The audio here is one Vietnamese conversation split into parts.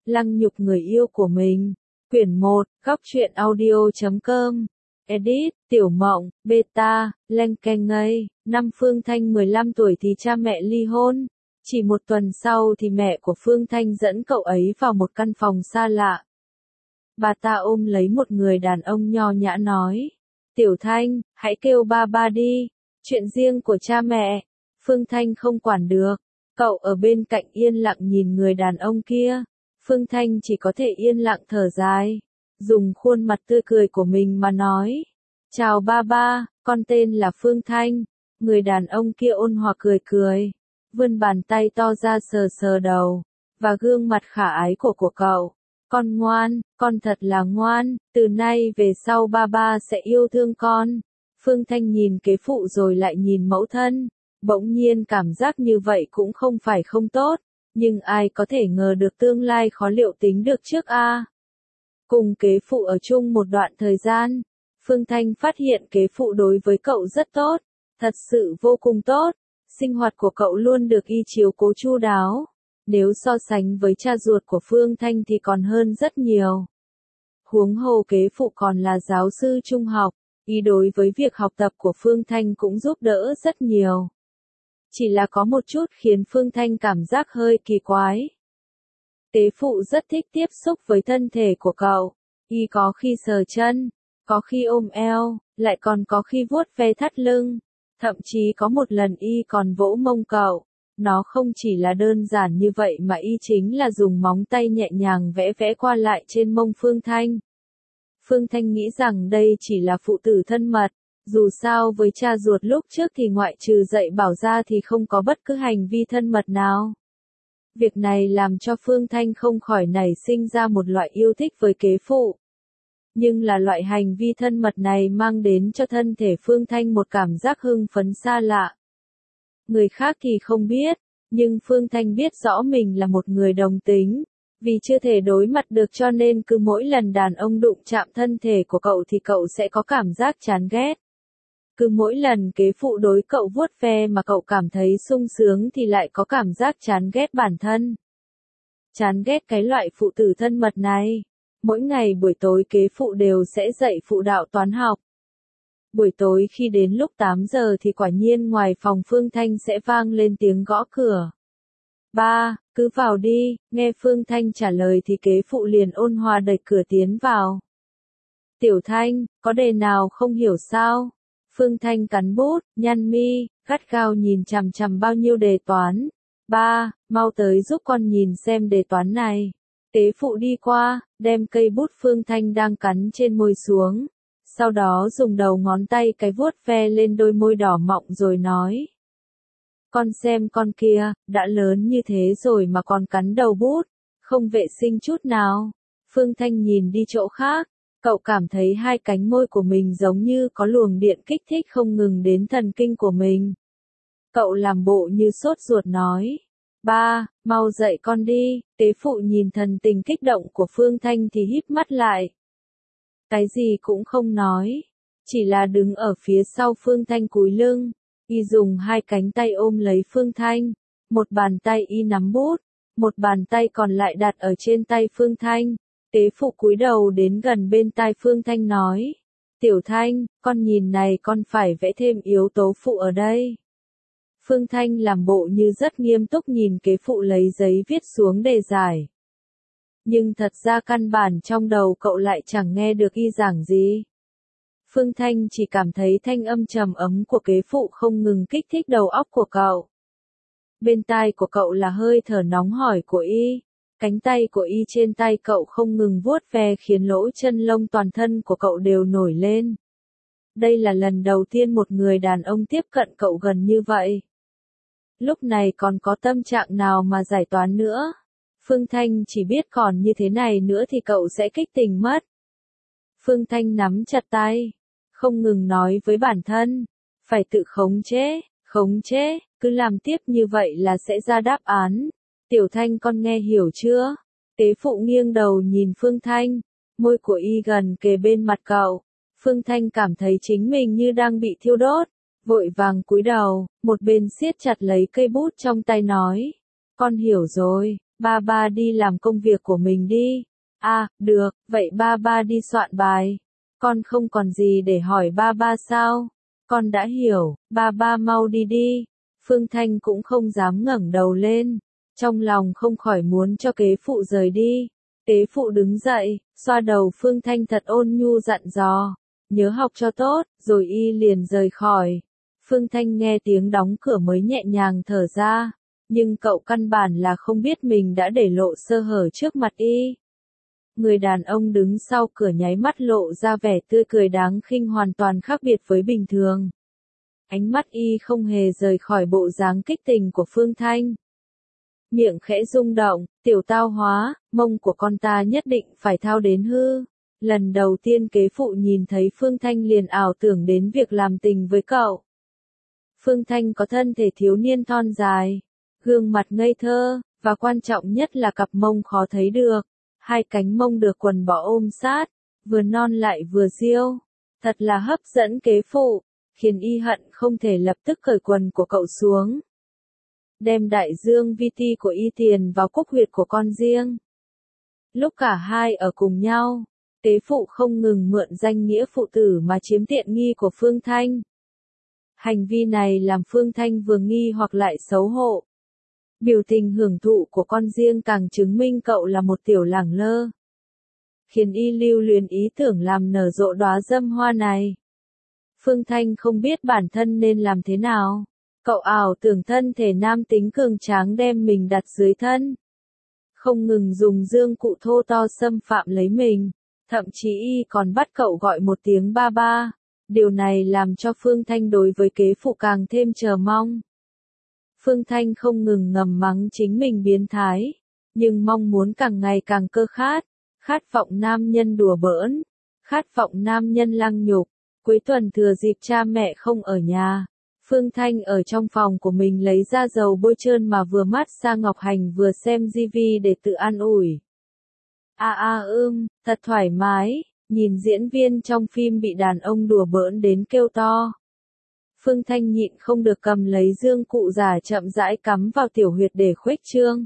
Lăng nhục người yêu của mình. Quyển 1, góc truyện audio.com. Edit, Tiểu Mộng, Beta, Leng Keng ngây. Năm Phương Thanh 15 tuổi thì cha mẹ ly hôn. Chỉ một tuần sau thì mẹ của Phương Thanh dẫn cậu ấy vào một căn phòng xa lạ. Bà ta ôm lấy một người đàn ông nho nhã nói. Tiểu Thanh, hãy kêu ba ba đi. Chuyện riêng của cha mẹ. Phương Thanh không quản được. Cậu ở bên cạnh yên lặng nhìn người đàn ông kia. Phương Thanh chỉ có thể yên lặng thở dài. Dùng khuôn mặt tươi cười của mình mà nói. Chào ba ba, con tên là Phương Thanh. Người đàn ông kia ôn hòa cười cười. Vươn bàn tay to ra sờ sờ đầu. Và gương mặt khả ái của cậu. Con ngoan, con thật là ngoan, từ nay về sau ba ba sẽ yêu thương con. Phương Thanh nhìn kế phụ rồi lại nhìn mẫu thân. Bỗng nhiên cảm giác như vậy cũng không phải không tốt, nhưng ai có thể ngờ được tương lai khó liệu tính được trước a. Cùng kế phụ ở chung một đoạn thời gian, Phương Thanh phát hiện kế phụ đối với cậu rất tốt, thật sự vô cùng tốt. Sinh hoạt của cậu luôn được y chiếu cố chu đáo. Nếu so sánh với cha ruột của Phương Thanh thì còn hơn rất nhiều. Huống hồ kế phụ còn là giáo sư trung học, y đối với việc học tập của Phương Thanh cũng giúp đỡ rất nhiều. Chỉ là có một chút khiến Phương Thanh cảm giác hơi kỳ quái. Kế phụ rất thích tiếp xúc với thân thể của cậu. Y có khi sờ chân, có khi ôm eo, lại còn có khi vuốt ve thắt lưng. Thậm chí có một lần y còn vỗ mông cậu. Nó không chỉ là đơn giản như vậy mà y chính là dùng móng tay nhẹ nhàng vẽ vẽ qua lại trên mông Phương Thanh. Phương Thanh nghĩ rằng đây chỉ là phụ tử thân mật. Dù sao với cha ruột lúc trước thì ngoại trừ dạy bảo ra thì không có bất cứ hành vi thân mật nào. Việc này làm cho Phương Thanh không khỏi nảy sinh ra một loại yêu thích với kế phụ. Nhưng là loại hành vi thân mật này mang đến cho thân thể Phương Thanh một cảm giác hưng phấn xa lạ. Người khác thì không biết, nhưng Phương Thanh biết rõ mình là một người đồng tính. Vì chưa thể đối mặt được cho nên cứ mỗi lần đàn ông đụng chạm thân thể của cậu thì cậu sẽ có cảm giác chán ghét. Cứ mỗi lần kế phụ đối cậu vuốt ve mà cậu cảm thấy sung sướng thì lại có cảm giác chán ghét bản thân. Chán ghét cái loại phụ tử thân mật này. Mỗi ngày buổi tối kế phụ đều sẽ dạy phụ đạo toán học. Buổi tối khi đến lúc 8 giờ thì quả nhiên ngoài phòng Phương Thanh sẽ vang lên tiếng gõ cửa. Ba, cứ vào đi, nghe Phương Thanh trả lời thì kế phụ liền ôn hòa đẩy cửa tiến vào. Tiểu Thanh, có đề nào không hiểu sao? Phương Thanh cắn bút, nhăn mi, gắt gao nhìn chằm chằm bao nhiêu đề toán. Ba, mau tới giúp con nhìn xem đề toán này. Kế phụ đi qua, đem cây bút Phương Thanh đang cắn trên môi xuống. Sau đó dùng đầu ngón tay cái vuốt ve lên đôi môi đỏ mọng rồi nói. Con xem con kia, đã lớn như thế rồi mà còn cắn đầu bút, không vệ sinh chút nào. Phương Thanh nhìn đi chỗ khác, cậu cảm thấy hai cánh môi của mình giống như có luồng điện kích thích không ngừng đến thần kinh của mình. Cậu làm bộ như sốt ruột nói. Ba, mau dậy con đi. Tế phụ nhìn thần tình kích động của Phương Thanh thì híp mắt lại. Cái gì cũng không nói, chỉ là đứng ở phía sau Phương Thanh cúi lưng, y dùng hai cánh tay ôm lấy Phương Thanh, một bàn tay y nắm bút, một bàn tay còn lại đặt ở trên tay Phương Thanh. Tế phụ cúi đầu đến gần bên tai Phương Thanh nói, Tiểu Thanh, con nhìn này con phải vẽ thêm yếu tố phụ ở đây. Phương Thanh làm bộ như rất nghiêm túc nhìn kế phụ lấy giấy viết xuống đề giải. Nhưng thật ra căn bản trong đầu cậu lại chẳng nghe được y giảng gì. Phương Thanh chỉ cảm thấy thanh âm trầm ấm của kế phụ không ngừng kích thích đầu óc của cậu. Bên tai của cậu là hơi thở nóng hổi của y. Cánh tay của y trên tay cậu không ngừng vuốt ve khiến lỗ chân lông toàn thân của cậu đều nổi lên. Đây là lần đầu tiên một người đàn ông tiếp cận cậu gần như vậy. Lúc này còn có tâm trạng nào mà giải toán nữa. Phương Thanh chỉ biết còn như thế này nữa thì cậu sẽ kích tình mất. Phương Thanh nắm chặt tay, không ngừng nói với bản thân, phải tự khống chế, cứ làm tiếp như vậy là sẽ ra đáp án. Tiểu Thanh con nghe hiểu chưa? Tế phụ nghiêng đầu nhìn Phương Thanh, môi của y gần kề bên mặt cậu. Phương Thanh cảm thấy chính mình như đang bị thiêu đốt, vội vàng cúi đầu, một bên siết chặt lấy cây bút trong tay nói, con hiểu rồi. ba đi làm công việc của mình đi. À, được, vậy ba đi soạn bài. Con không còn gì để hỏi ba sao? Con đã hiểu, ba mau đi đi. Phương Thanh cũng không dám ngẩng đầu lên, trong lòng không khỏi muốn cho kế phụ rời đi. Kế phụ đứng dậy, xoa đầu Phương Thanh thật ôn nhu dặn dò, nhớ học cho tốt, rồi y liền rời khỏi. Phương Thanh nghe tiếng đóng cửa mới nhẹ nhàng thở ra, nhưng cậu căn bản là không biết mình đã để lộ sơ hở trước mặt y. Người đàn ông đứng sau cửa nháy mắt lộ ra vẻ tươi cười đáng khinh hoàn toàn khác biệt với bình thường. Ánh mắt y không hề rời khỏi bộ dáng kích tình của Phương Thanh. Miệng khẽ rung động, tiểu tao hóa, mông của con ta nhất định phải thao đến hư. Lần đầu tiên kế phụ nhìn thấy Phương Thanh liền ảo tưởng đến việc làm tình với cậu. Phương Thanh có thân thể thiếu niên thon dài, gương mặt ngây thơ, và quan trọng nhất là cặp mông khó thấy được. Hai cánh mông được quần bó ôm sát, vừa non lại vừa diêu. Thật là hấp dẫn kế phụ, khiến y hận không thể lập tức cởi quần của cậu xuống. Đem đại dương vi ti của y tiền vào cúc huyệt của con riêng. Lúc cả hai ở cùng nhau, kế phụ không ngừng mượn danh nghĩa phụ tử mà chiếm tiện nghi của Phương Thanh. Hành vi này làm Phương Thanh vừa nghi hoặc lại xấu hổ. Biểu tình hưởng thụ của con riêng càng chứng minh cậu là một tiểu lẳng lơ, khiến y lưu luyến ý tưởng làm nở rộ đóa dâm hoa này. Phương Thanh không biết bản thân nên làm thế nào. Cậu ảo tưởng thân thể nam tính cường tráng đem mình đặt dưới thân, không ngừng dùng dương cụ thô to xâm phạm lấy mình, thậm chí y còn bắt cậu gọi một tiếng ba. Điều này làm cho Phương Thanh đối với kế phụ càng thêm chờ mong. Phương Thanh không ngừng ngầm mắng chính mình biến thái, nhưng mong muốn càng ngày càng cơ khát, khát vọng nam nhân đùa bỡn, khát vọng nam nhân lăng nhục. Cuối tuần thừa dịp cha mẹ không ở nhà, Phương Thanh ở trong phòng của mình lấy ra dầu bôi trơn mà vừa mát xa Ngọc Hành vừa xem TV để tự an ủi. Thật thoải mái, nhìn diễn viên trong phim bị đàn ông đùa bỡn đến kêu to. Phương Thanh nhịn không được cầm lấy dương cụ giả chậm rãi cắm vào tiểu huyệt để khuếch trương.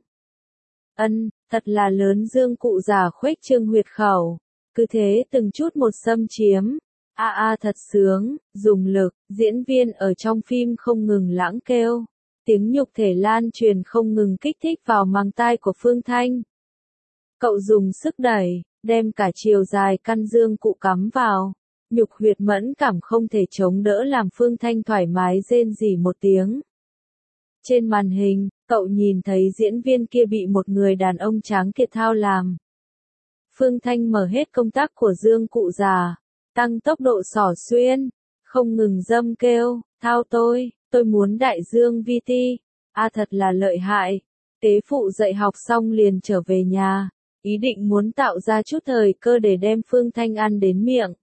Thật là lớn dương cụ giả khuếch trương huyệt khẩu. Cứ thế từng chút một xâm chiếm. Thật sướng, dùng lực, diễn viên ở trong phim không ngừng lãng kêu. Tiếng nhục thể lan truyền không ngừng kích thích vào màng tai của Phương Thanh. Cậu dùng sức đẩy, đem cả chiều dài căn dương cụ cắm vào. Nhục huyệt mẫn cảm không thể chống đỡ làm Phương Thanh thoải mái rên rỉ một tiếng. Trên màn hình, cậu nhìn thấy diễn viên kia bị một người đàn ông tráng kiệt thao làm. Phương Thanh mở hết công tắc của dương cụ già, tăng tốc độ xỏ xuyên, không ngừng dâm kêu, thao tôi muốn đại dương vi ti. Thật là lợi hại. Kế phụ dạy học xong liền trở về nhà, ý định muốn tạo ra chút thời cơ để đem Phương Thanh ăn đến miệng.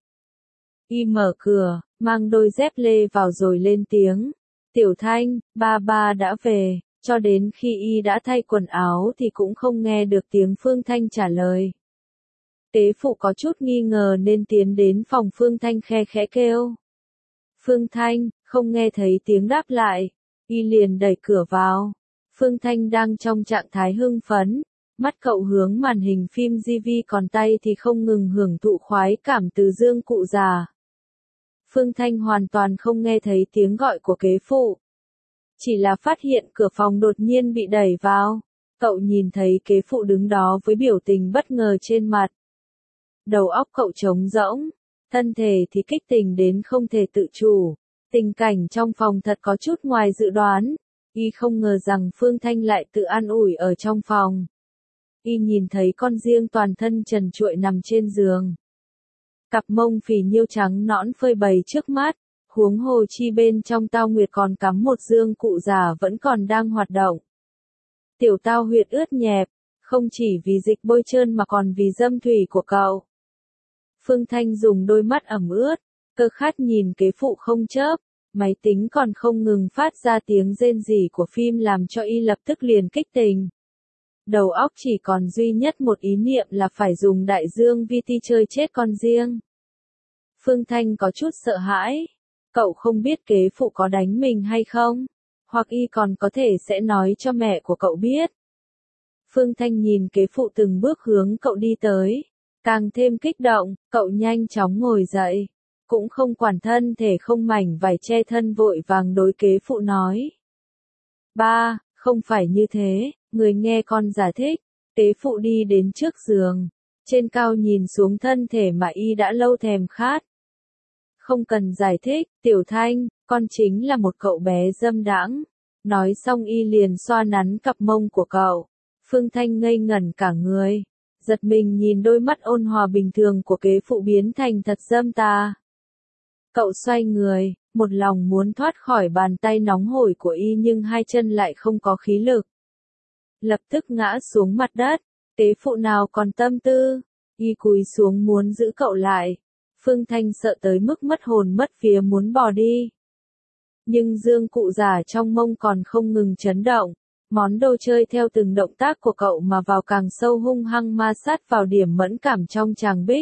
Y mở cửa, mang đôi dép lê vào rồi lên tiếng. Tiểu Thanh, ba đã về, cho đến khi y đã thay quần áo thì cũng không nghe được tiếng Phương Thanh trả lời. Tế phụ có chút nghi ngờ nên tiến đến phòng Phương Thanh khe khẽ kêu. Phương Thanh, không nghe thấy tiếng đáp lại, y liền đẩy cửa vào. Phương Thanh đang trong trạng thái hưng phấn, mắt cậu hướng màn hình phim TV còn tay thì không ngừng hưởng thụ khoái cảm từ dương cụ già. Phương Thanh hoàn toàn không nghe thấy tiếng gọi của kế phụ. Chỉ là phát hiện cửa phòng đột nhiên bị đẩy vào. Cậu nhìn thấy kế phụ đứng đó với biểu tình bất ngờ trên mặt. Đầu óc cậu trống rỗng, thân thể thì kích tình đến không thể tự chủ. Tình cảnh trong phòng thật có chút ngoài dự đoán. Y không ngờ rằng Phương Thanh lại tự an ủi ở trong phòng. Y nhìn thấy con riêng toàn thân trần trụi nằm trên giường. Cặp mông phì nhiêu trắng nõn phơi bày trước mắt, huống hồ chi bên trong tao nguyệt còn cắm một dương cụ già vẫn còn đang hoạt động. Tiểu tao huyệt ướt nhẹp, không chỉ vì dịch bôi trơn mà còn vì dâm thủy của cậu. Phương Thanh dùng đôi mắt ẩm ướt, cơ khát nhìn kế phụ không chớp, máy tính còn không ngừng phát ra tiếng rên rỉ của phim làm cho y lập tức liền kích tình. Đầu óc chỉ còn duy nhất một ý niệm là phải dùng đại dương vi ti chơi chết con riêng. Phương Thanh có chút sợ hãi. Cậu không biết kế phụ có đánh mình hay không? Hoặc y còn có thể sẽ nói cho mẹ của cậu biết. Phương Thanh nhìn kế phụ từng bước hướng cậu đi tới. Càng thêm kích động, cậu nhanh chóng ngồi dậy. Cũng không quản thân thể không mảnh vải che thân vội vàng đối kế phụ nói. Ba, không phải như thế, người nghe con giải thích. Kế phụ đi đến trước giường. Trên cao nhìn xuống thân thể mà y đã lâu thèm khát. Không cần giải thích, Tiểu Thanh, con chính là một cậu bé dâm đãng. Nói xong y liền xoa nắn cặp mông của cậu. Phương Thanh ngây ngẩn cả người. Giật mình nhìn đôi mắt ôn hòa bình thường của kế phụ biến thành thật dâm tà. Cậu xoay người, một lòng muốn thoát khỏi bàn tay nóng hổi của y nhưng hai chân lại không có khí lực. Lập tức ngã xuống mặt đất, kế phụ nào còn tâm tư, y cúi xuống muốn giữ cậu lại. Phương Thanh sợ tới mức mất hồn mất vía muốn bỏ đi. Nhưng dương cụ giả trong mông còn không ngừng chấn động. Món đồ chơi theo từng động tác của cậu mà vào càng sâu hung hăng ma sát vào điểm mẫn cảm trong tràng bích.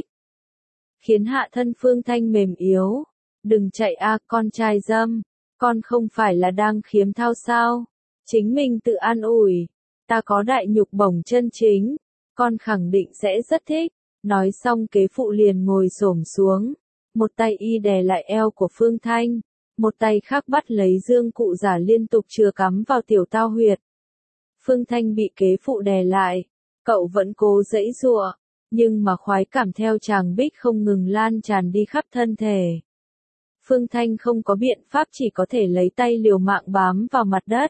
Khiến hạ thân Phương Thanh mềm yếu. Đừng chạy a con trai dâm. Con không phải là đang khiếm thao sao? Chính mình tự an ủi. Ta có đại nhục bổng chân chính. Con khẳng định sẽ rất thích. Nói xong kế phụ liền ngồi xổm xuống. Một tay y đè lại eo của Phương Thanh. Một tay khác bắt lấy dương cụ giả liên tục chừa cắm vào tiểu tao huyệt. Phương Thanh bị kế phụ đè lại. Cậu vẫn cố giãy giụa. Nhưng mà khoái cảm theo tràng bích không ngừng lan tràn đi khắp thân thể. Phương Thanh không có biện pháp chỉ có thể lấy tay liều mạng bám vào mặt đất.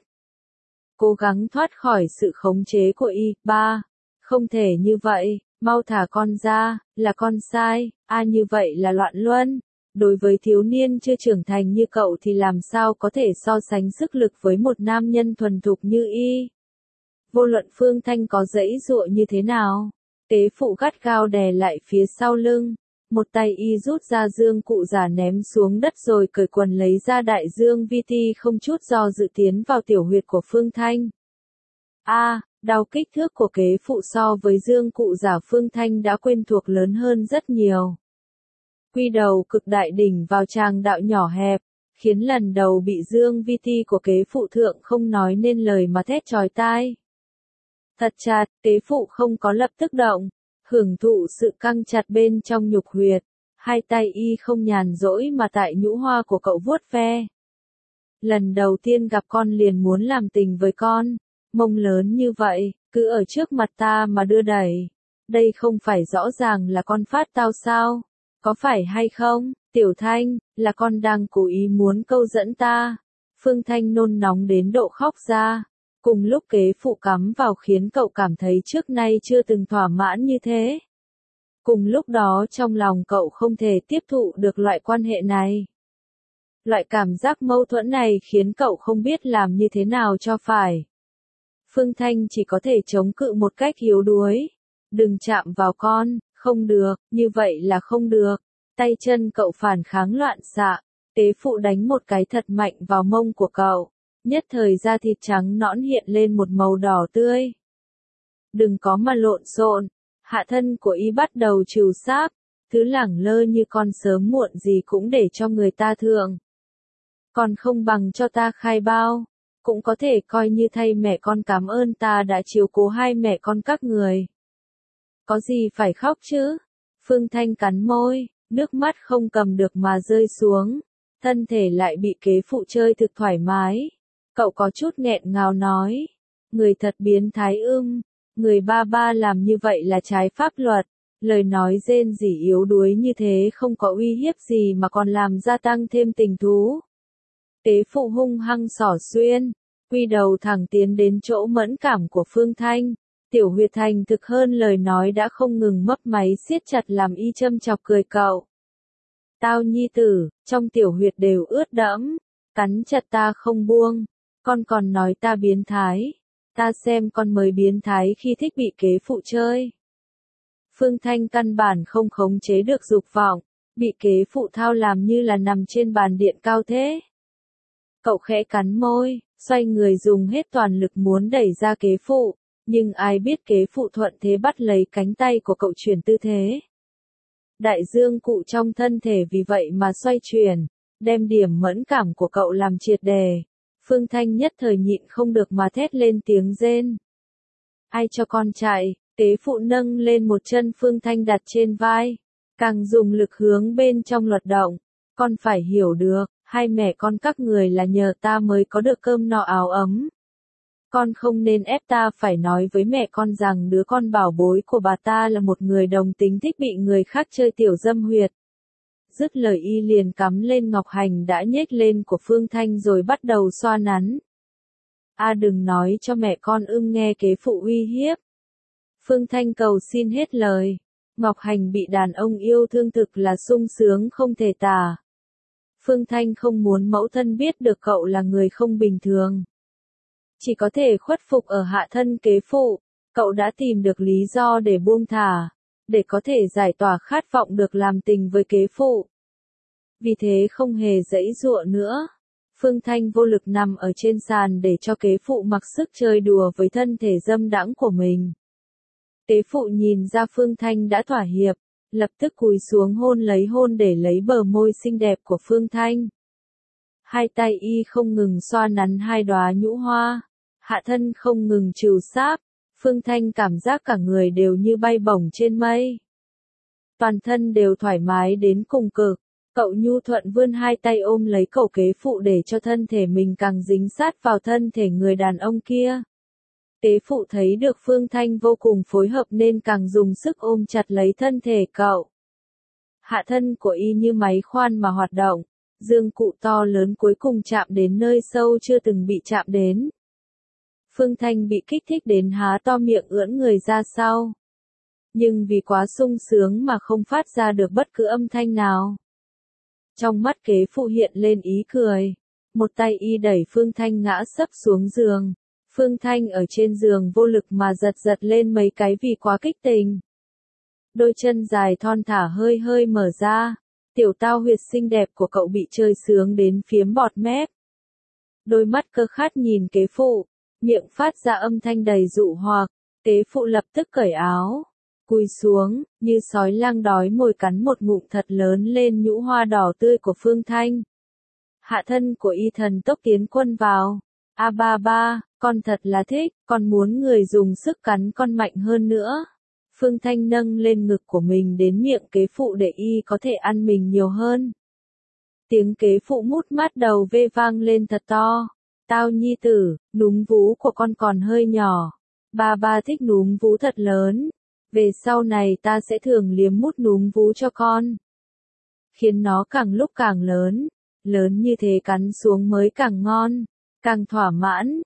Cố gắng thoát khỏi sự khống chế của y. Ba, không thể như vậy, mau thả con ra, là con sai, như vậy là loạn luân. Đối với thiếu niên chưa trưởng thành như cậu thì làm sao có thể so sánh sức lực với một nam nhân thuần thục như y. Vô luận Phương Thanh có giãy giụa như thế nào, kế phụ gắt gao đè lại phía sau lưng. Một tay y rút ra dương cụ giả ném xuống đất rồi cởi quần lấy ra đại dương vi ti không chút do dự tiến vào tiểu huyệt của Phương Thanh. Đau kích thước của kế phụ so với dương cụ giả Phương Thanh đã quen thuộc lớn hơn rất nhiều. Quy đầu cực đại đỉnh vào tràng đạo nhỏ hẹp, khiến lần đầu bị dương vi ti của kế phụ thượng không nói nên lời mà thét chói tai. Thật chặt, kế phụ không có lập tức động. Hưởng thụ sự căng chặt bên trong nhục huyệt, hai tay y không nhàn rỗi mà tại nhũ hoa của cậu vuốt ve. Lần đầu tiên gặp con liền muốn làm tình với con, mông lớn như vậy, cứ ở trước mặt ta mà đưa đẩy. Đây không phải rõ ràng là con phát tao sao? Có phải hay không, Tiểu Thanh, là con đang cố ý muốn câu dẫn ta? Phương Thanh nôn nóng đến độ khóc ra. Cùng lúc kế phụ cắm vào khiến cậu cảm thấy trước nay chưa từng thỏa mãn như thế. Cùng lúc đó trong lòng cậu không thể tiếp thụ được loại quan hệ này. Loại cảm giác mâu thuẫn này khiến cậu không biết làm như thế nào cho phải. Phương Thanh chỉ có thể chống cự một cách yếu đuối. Đừng chạm vào con, không được, như vậy là không được. Tay chân cậu phản kháng loạn xạ, kế phụ đánh một cái thật mạnh vào mông của cậu. Nhất thời da thịt trắng nõn hiện lên một màu đỏ tươi. Đừng có mà lộn xộn, hạ thân của y bắt đầu trừu sáp, thứ lẳng lơ như con sớm muộn gì cũng để cho người ta thượng. Còn không bằng cho ta khai bao, cũng có thể coi như thay mẹ con cảm ơn ta đã chiếu cố hai mẹ con các người. Có gì phải khóc chứ? Phương Thanh cắn môi, nước mắt không cầm được mà rơi xuống, thân thể lại bị kế phụ chơi thực thoải mái. Cậu có chút nghẹn ngào nói, người thật biến thái người ba làm như vậy là trái pháp luật, lời nói rên rỉ yếu đuối như thế không có uy hiếp gì mà còn làm gia tăng thêm tình thú. Kế phụ hung hăng xỏ xuyên, quy đầu thẳng tiến đến chỗ mẫn cảm của Phương Thanh, tiểu huyệt thành thực hơn lời nói đã không ngừng mấp máy siết chặt làm y châm chọc cười cậu. Tao nhi tử, trong tiểu huyệt đều ướt đẫm, cắn chặt ta không buông. Con còn nói ta biến thái. Ta xem con mới biến thái khi thích bị kế phụ chơi. Phương Thanh căn bản không khống chế được dục vọng, bị kế phụ thao làm như là nằm trên bàn điện cao thế. Cậu khẽ cắn môi, xoay người dùng hết toàn lực muốn đẩy ra kế phụ, nhưng ai biết kế phụ thuận thế bắt lấy cánh tay của cậu chuyển tư thế. Đại dương cụ trong thân thể vì vậy mà xoay chuyển, đem điểm mẫn cảm của cậu làm triệt đề. Phương Thanh nhất thời nhịn không được mà thét lên tiếng rên. Ai cho con chạy, tế phụ nâng lên một chân Phương Thanh đặt trên vai, càng dùng lực hướng bên trong luật động. Con phải hiểu được, hai mẹ con các người là nhờ ta mới có được cơm no áo ấm. Con không nên ép ta phải nói với mẹ con rằng đứa con bảo bối của bà ta là một người đồng tính thích bị người khác chơi tiểu dâm huyệt. Dứt lời y liền cắm lên ngọc hành đã nhếch lên của Phương Thanh rồi bắt đầu xoa nắn. Đừng nói cho mẹ con nghe kế phụ uy hiếp. Phương Thanh cầu xin hết lời. Ngọc Hành bị đàn ông yêu thương thực là sung sướng không thể tả. Phương Thanh không muốn mẫu thân biết được cậu là người không bình thường. Chỉ có thể khuất phục ở hạ thân kế phụ, cậu đã tìm được lý do để buông thả, để có thể giải tỏa khát vọng được làm tình với kế phụ. Vì thế không hề giãy giụa nữa. Phương Thanh vô lực nằm ở trên sàn để cho kế phụ mặc sức chơi đùa với thân thể dâm đãng của mình. Kế phụ nhìn ra Phương Thanh đã thỏa hiệp, lập tức cúi xuống hôn để lấy bờ môi xinh đẹp của Phương Thanh. Hai tay y không ngừng xoa nắn hai đóa nhũ hoa, hạ thân không ngừng trừu sáp, Phương Thanh cảm giác cả người đều như bay bổng trên mây. Toàn thân đều thoải mái đến cùng cực, cậu nhu thuận vươn hai tay ôm lấy cổ kế phụ để cho thân thể mình càng dính sát vào thân thể người đàn ông kia. Kế phụ thấy được Phương Thanh vô cùng phối hợp nên càng dùng sức ôm chặt lấy thân thể cậu. Hạ thân của y như máy khoan mà hoạt động, dương cụ to lớn cuối cùng chạm đến nơi sâu chưa từng bị chạm đến. Phương Thanh bị kích thích đến há to miệng ưỡn người ra sau. Nhưng vì quá sung sướng mà không phát ra được bất cứ âm thanh nào. Trong mắt kế phụ hiện lên ý cười. Một tay y đẩy Phương Thanh ngã sấp xuống giường. Phương Thanh ở trên giường vô lực mà giật lên mấy cái vì quá kích tình. Đôi chân dài thon thả hơi mở ra. Tiểu tao huyệt xinh đẹp của cậu bị chơi sướng đến phiếm bọt mép. Đôi mắt cơ khát nhìn kế phụ. Miệng phát ra âm thanh đầy dụ hoặc. Kế phụ lập tức cởi áo. Cúi xuống, như sói lang đói mồi cắn một ngụm thật lớn lên nhũ hoa đỏ tươi của Phương Thanh. Hạ thân của y thần tốc tiến quân vào. Ba, con thật là thích, con muốn người dùng sức cắn con mạnh hơn nữa. Phương Thanh nâng lên ngực của mình đến miệng kế phụ để y có thể ăn mình nhiều hơn. Tiếng kế phụ mút mát đầu vê vang lên thật to. Tao nhi tử, núm vú của con còn hơi nhỏ. Ba thích núm vú thật lớn. Về sau này ta sẽ thường liếm mút núm vú cho con. Khiến nó càng lúc càng lớn. Lớn như thế cắn xuống mới càng ngon. Càng thỏa mãn,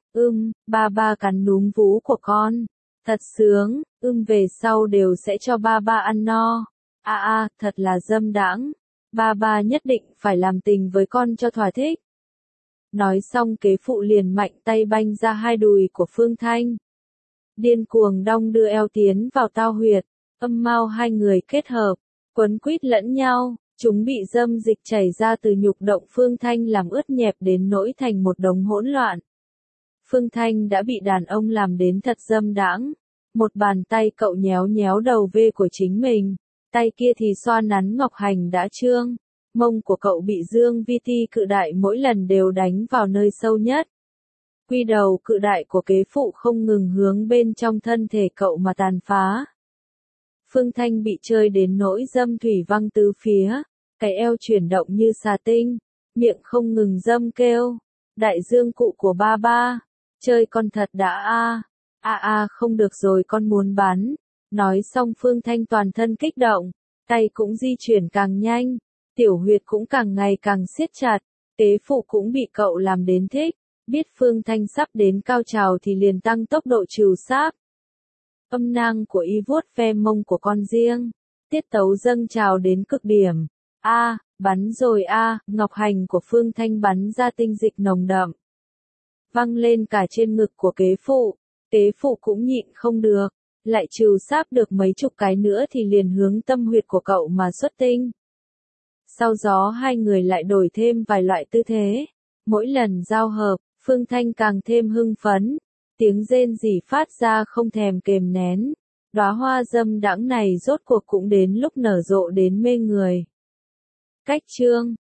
ba cắn núm vú của con. Thật sướng, về sau đều sẽ cho ba ăn no. Thật là dâm đãng. Ba nhất định phải làm tình với con cho thỏa thích. Nói xong kế phụ liền mạnh tay banh ra hai đùi của Phương Thanh. Điên cuồng đong đưa eo tiến vào tao huyệt, âm mao hai người kết hợp, quấn quýt lẫn nhau, chúng bị dâm dịch chảy ra từ nhục động Phương Thanh làm ướt nhẹp đến nỗi thành một đống hỗn loạn. Phương Thanh đã bị đàn ông làm đến thật dâm đãng, một bàn tay cậu nhéo đầu vê của chính mình, tay kia thì xoa nắn ngọc hành đã trương, mông của cậu bị dương vi ti cự đại mỗi lần đều đánh vào nơi sâu nhất. Quy đầu cự đại của kế phụ không ngừng hướng bên trong thân thể cậu mà tàn phá. Phương Thanh bị chơi đến nỗi dâm thủy văng tứ phía, cái eo chuyển động như xà tinh, miệng không ngừng dâm kêu. Đại dương cụ của ba, chơi con thật đã không được rồi con muốn bắn. Nói xong Phương Thanh toàn thân kích động, tay cũng di chuyển càng nhanh, tiểu huyệt cũng càng ngày càng siết chặt, kế phụ cũng bị cậu làm đến thích. Biết Phương Thanh sắp đến cao trào thì liền tăng tốc độ trừu sáp. Âm nang của y vuốt ve mông của con riêng. Tiết tấu dâng trào đến cực điểm. Bắn rồi ngọc hành của Phương Thanh bắn ra tinh dịch nồng đậm. Văng lên cả trên ngực của kế phụ. Kế phụ cũng nhịn không được. Lại trừu sáp được mấy chục cái nữa thì liền hướng tâm huyệt của cậu mà xuất tinh. Sau đó hai người lại đổi thêm vài loại tư thế. Mỗi lần giao hợp, Phương Thanh càng thêm hưng phấn, tiếng rên rỉ phát ra không thèm kềm nén. Đóa hoa dâm đãng này rốt cuộc cũng đến lúc nở rộ đến mê người. Cách chương